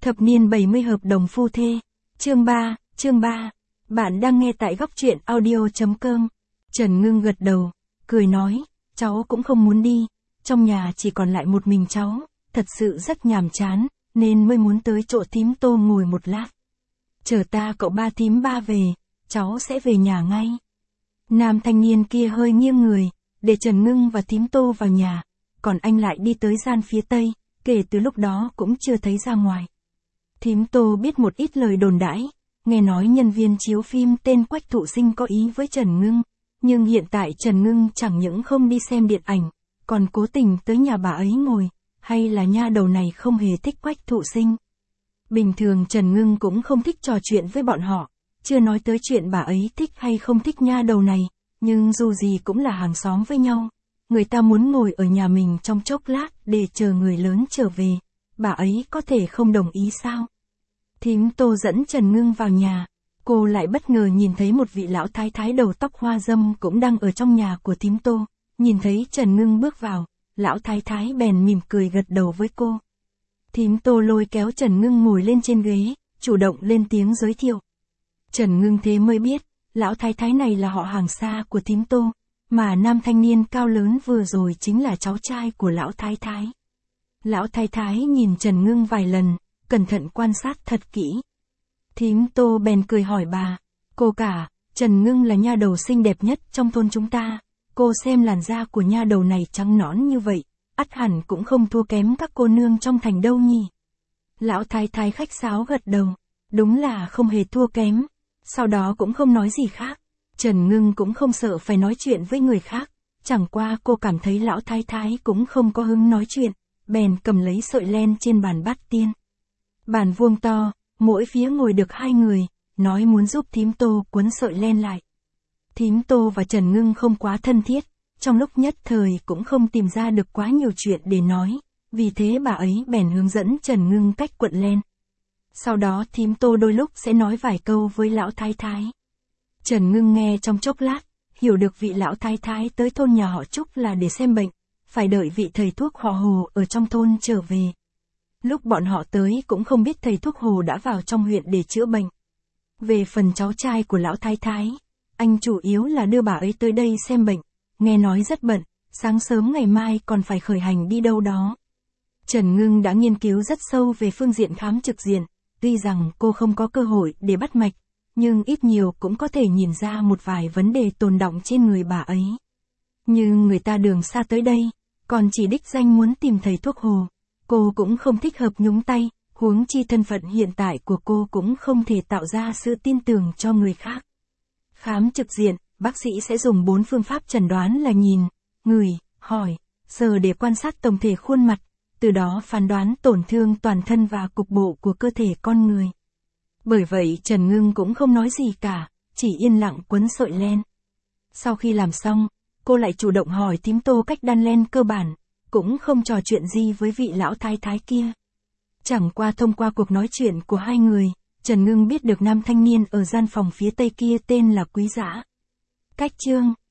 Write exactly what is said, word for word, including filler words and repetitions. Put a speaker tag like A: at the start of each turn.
A: Thập niên bảy mươi hợp đồng phu thê. Chương ba, chương ba. Bạn đang nghe tại góc truyện audio chấm com. Trần Ngưng gật đầu, cười nói, cháu cũng không muốn đi, trong nhà chỉ còn lại một mình cháu, thật sự rất nhàm chán, nên mới muốn tới chỗ thím Tô ngồi một lát. Chờ ta cậu ba thím ba về, cháu sẽ về nhà ngay. Nam thanh niên kia hơi nghiêng người, để Trần Ngưng và thím Tô vào nhà, còn anh lại đi tới gian phía tây, kể từ lúc đó cũng chưa thấy ra ngoài. Thím Tô biết một ít lời đồn đãi, nghe nói nhân viên chiếu phim tên Quách Thụ Sinh có ý với Trần Ngưng, nhưng hiện tại Trần Ngưng chẳng những không đi xem điện ảnh, còn cố tình tới nhà bà ấy ngồi, hay là nha đầu này không hề thích Quách Thụ Sinh. Bình thường Trần Ngưng cũng không thích trò chuyện với bọn họ, chưa nói tới chuyện bà ấy thích hay không thích nha đầu này, nhưng dù gì cũng là hàng xóm với nhau. Người ta muốn ngồi ở nhà mình trong chốc lát để chờ người lớn trở về, bà ấy có thể không đồng ý sao? Thím Tô dẫn Trần Ngưng vào nhà, cô lại bất ngờ nhìn thấy một vị lão thái thái đầu tóc hoa râm cũng đang ở trong nhà của thím Tô. Nhìn thấy Trần Ngưng bước vào, lão thái thái bèn mỉm cười gật đầu với cô. Thím Tô lôi kéo Trần Ngưng ngồi lên trên ghế, chủ động lên tiếng giới thiệu. Trần Ngưng thế mới biết, lão thái thái này là họ hàng xa của thím Tô, mà nam thanh niên cao lớn vừa rồi chính là cháu trai của lão thái thái. Lão thái thái nhìn Trần Ngưng vài lần, cẩn thận quan sát thật kỹ. Thím Tô bèn cười hỏi bà, cô cả, Trần Ngưng là nha đầu xinh đẹp nhất trong thôn chúng ta, cô xem làn da của nha đầu này trắng nõn như vậy, ắt hẳn cũng không thua kém các cô nương trong thành đâu nhỉ. Lão thái thái khách sáo gật đầu, đúng là không hề thua kém, sau đó cũng không nói gì khác. Trần Ngưng cũng không sợ phải nói chuyện với người khác, chẳng qua cô cảm thấy lão thái thái cũng không có hứng nói chuyện, bèn cầm lấy sợi len trên bàn bát tiên. Bàn vuông to, mỗi phía ngồi được hai người, nói muốn giúp thím Tô cuốn sợi len lại. Thím Tô và Trần Ngưng không quá thân thiết, trong lúc nhất thời cũng không tìm ra được quá nhiều chuyện để nói, vì thế bà ấy bèn hướng dẫn Trần Ngưng cách cuộn len. Sau đó thím Tô đôi lúc sẽ nói vài câu với lão thái thái. Trần Ngưng nghe trong chốc lát, hiểu được vị lão thái thái tới thôn nhà họ Trúc là để xem bệnh, phải đợi vị thầy thuốc họ Hồ ở trong thôn trở về. Lúc bọn họ tới cũng không biết thầy thuốc Hồ đã vào trong huyện để chữa bệnh. Về phần cháu trai của lão thái thái, anh chủ yếu là đưa bà ấy tới đây xem bệnh, nghe nói rất bận, sáng sớm ngày mai còn phải khởi hành đi đâu đó. Trần Ngưng đã nghiên cứu rất sâu về phương diện khám trực diện, tuy rằng cô không có cơ hội để bắt mạch, nhưng ít nhiều cũng có thể nhìn ra một vài vấn đề tồn đọng trên người bà ấy. Như người ta đường xa tới đây, còn chỉ đích danh muốn tìm thầy thuốc Hồ, cô cũng không thích hợp nhúng tay, huống chi thân phận hiện tại của cô cũng không thể tạo ra sự tin tưởng cho người khác. Khám trực diện, bác sĩ sẽ dùng bốn phương pháp chẩn đoán là nhìn, ngửi, hỏi, sờ để quan sát tổng thể khuôn mặt, từ đó phán đoán tổn thương toàn thân và cục bộ của cơ thể con người. Bởi vậy Trần Ngưng cũng không nói gì cả, chỉ yên lặng quấn sợi len. Sau khi làm xong, cô lại chủ động hỏi thím Tô cách đan len cơ bản, cũng không trò chuyện gì với vị lão thái thái kia. Chẳng qua thông qua cuộc nói chuyện của hai người, Trần Ngưng biết được nam thanh niên ở gian phòng phía tây kia tên là Quý Dã. Cách chương